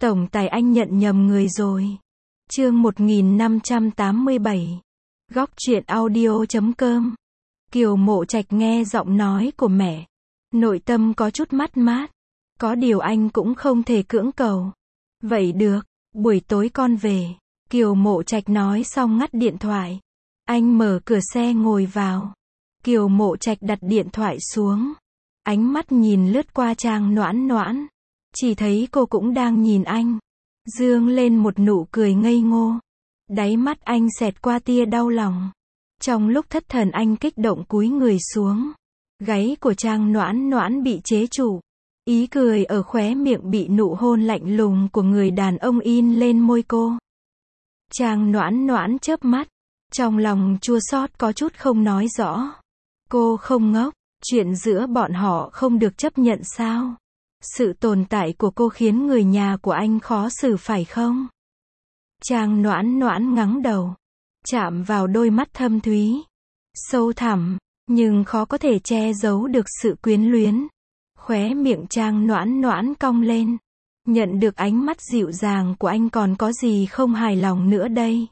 Tổng tài anh nhận nhầm người rồi. Chương 1587. Góc truyện audio.com. Kiều Mộ Trạch nghe giọng nói của mẹ, nội tâm có chút mất mát. Có điều anh cũng không thể cưỡng cầu. Vậy được, buổi tối con về. Kiều Mộ Trạch nói xong ngắt điện thoại. Anh mở cửa xe ngồi vào. Kiều Mộ Trạch đặt điện thoại xuống. Ánh mắt nhìn lướt qua Trang Noãn Noãn. Chỉ thấy cô cũng đang nhìn anh. Dương lên một nụ cười ngây ngô. Đáy mắt anh xẹt qua tia đau lòng. Trong lúc thất thần anh kích động cúi người xuống. Gáy của Trang Noãn Noãn bị chế trụ. Ý cười ở khóe miệng bị nụ hôn lạnh lùng của người đàn ông in lên môi cô. Trang Noãn Noãn chớp mắt. Trong lòng chua xót có chút không nói rõ. Cô không ngốc. Chuyện giữa bọn họ không được chấp nhận sao? Sự tồn tại của cô khiến người nhà của anh khó xử phải không? Trang Noãn Noãn ngẩng đầu. Chạm vào đôi mắt thâm thúy. Sâu thẳm. Nhưng khó có thể che giấu được sự quyến luyến. Khóe miệng Trang Noãn Noãn cong lên. Nhận được ánh mắt dịu dàng của anh còn có gì không hài lòng nữa đây?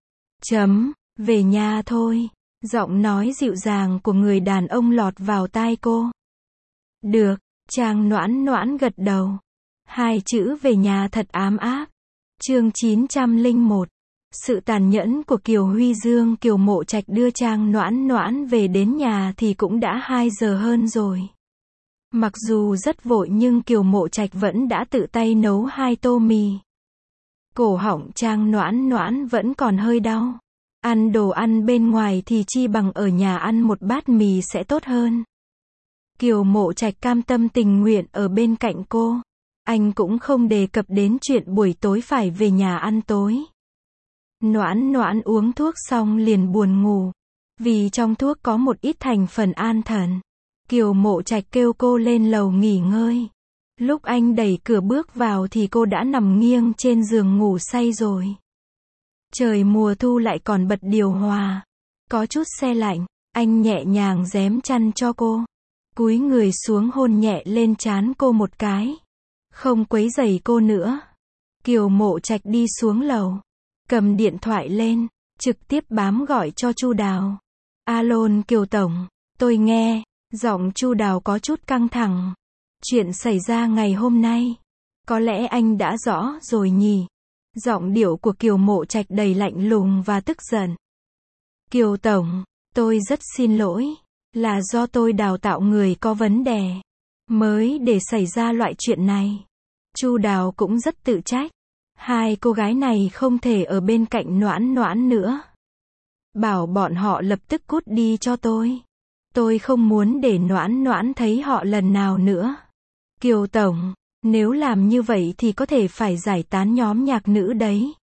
Về nhà thôi. Giọng nói dịu dàng của người đàn ông lọt vào tai cô. Được, Trang Noãn Noãn gật đầu. Hai chữ về nhà thật ám áp. Chương 901. Sự tàn nhẫn của Kiều Huy Dương. Kiều Mộ Trạch đưa Trang Noãn Noãn về đến nhà thì cũng đã 2 giờ hơn rồi. Mặc dù rất vội nhưng Kiều Mộ Trạch vẫn đã tự tay nấu 2 tô mì. Cổ họng Trang Noãn Noãn vẫn còn hơi đau. Ăn đồ ăn bên ngoài thì chi bằng ở nhà ăn một bát mì sẽ tốt hơn. Kiều Mộ Trạch cam tâm tình nguyện ở bên cạnh cô. Anh cũng không đề cập đến chuyện buổi tối phải về nhà ăn tối. Noãn Noãn uống thuốc xong liền buồn ngủ. Vì trong thuốc có một ít thành phần an thần. Kiều Mộ Trạch kêu cô lên lầu nghỉ ngơi. Lúc anh đẩy cửa bước vào thì cô đã nằm nghiêng trên giường ngủ say rồi. Trời mùa thu lại còn bật điều hòa. Có chút se lạnh, anh nhẹ nhàng rém chăn cho cô. Cúi người xuống hôn nhẹ lên trán cô một cái. Không quấy rầy cô nữa. Kiều Mộ Trạch đi xuống lầu. Cầm điện thoại lên, trực tiếp bám gọi cho Chu Đào. Alo Kiều Tổng, tôi nghe. Giọng Chu Đào có chút căng thẳng. Chuyện xảy ra ngày hôm nay. Có lẽ anh đã rõ rồi nhỉ. Giọng điệu của Kiều Mộ Trạch đầy lạnh lùng và tức giận. Kiều Tổng, tôi rất xin lỗi. Là do tôi đào tạo người có vấn đề. Mới để xảy ra loại chuyện này. Chu Đào cũng rất tự trách. Hai cô gái này không thể ở bên cạnh Noãn Noãn nữa. Bảo bọn họ lập tức cút đi cho tôi. Tôi không muốn để Noãn Noãn thấy họ lần nào nữa. Kiều Tổng, nếu làm như vậy thì có thể phải giải tán nhóm nhạc nữ đấy.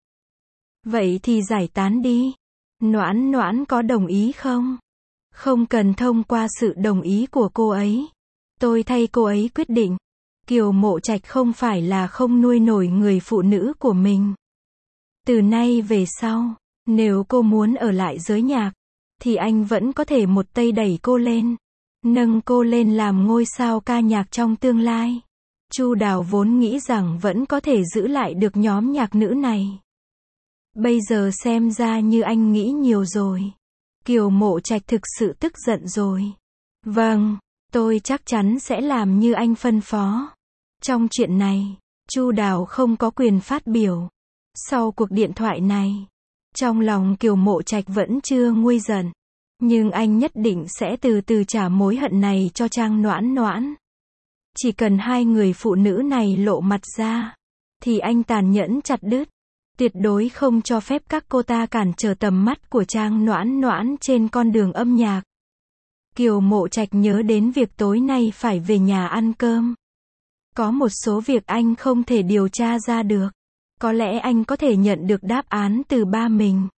Vậy thì giải tán đi. Noãn Noãn có đồng ý không? Không cần thông qua sự đồng ý của cô ấy. Tôi thay cô ấy quyết định. Kiều Mộ Trạch không phải là không nuôi nổi người phụ nữ của mình. Từ nay về sau, nếu cô muốn ở lại giới nhạc, thì anh vẫn có thể một tay đẩy cô lên. Nâng cô lên làm ngôi sao ca nhạc trong tương lai. Chu Đào vốn nghĩ rằng vẫn có thể giữ lại được nhóm nhạc nữ này. Bây giờ xem ra như anh nghĩ nhiều rồi. Kiều Mộ Trạch thực sự tức giận rồi. Vâng, tôi chắc chắn sẽ làm như anh phân phó. Trong chuyện này, Chu Đào không có quyền phát biểu. Sau cuộc điện thoại này, trong lòng Kiều Mộ Trạch vẫn chưa nguôi giận. Nhưng anh nhất định sẽ từ từ trả mối hận này cho Trang Noãn Noãn. Chỉ cần hai người phụ nữ này lộ mặt ra, thì anh tàn nhẫn chặt đứt. Tuyệt đối không cho phép các cô ta cản trở tầm mắt của Trang Noãn Noãn trên con đường âm nhạc. Kiều Mộ Trạch nhớ đến việc tối nay phải về nhà ăn cơm. Có một số việc anh không thể điều tra ra được. Có lẽ anh có thể nhận được đáp án từ ba mình.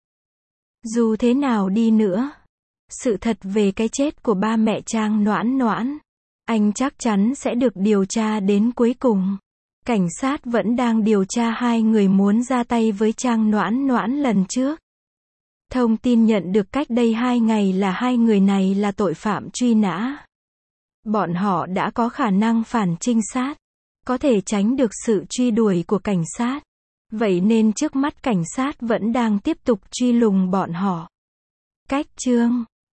Dù thế nào đi nữa, sự thật về cái chết của ba mẹ Trang Noãn Noãn, anh chắc chắn sẽ được điều tra đến cuối cùng. Cảnh sát vẫn đang điều tra hai người muốn ra tay với Trang Noãn Noãn lần trước. Thông tin nhận được cách đây 2 ngày là hai người này là tội phạm truy nã. Bọn họ đã có khả năng phản trinh sát. có thể tránh được sự truy đuổi của cảnh sát. Vậy nên trước mắt cảnh sát vẫn đang tiếp tục truy lùng bọn họ. Cách chương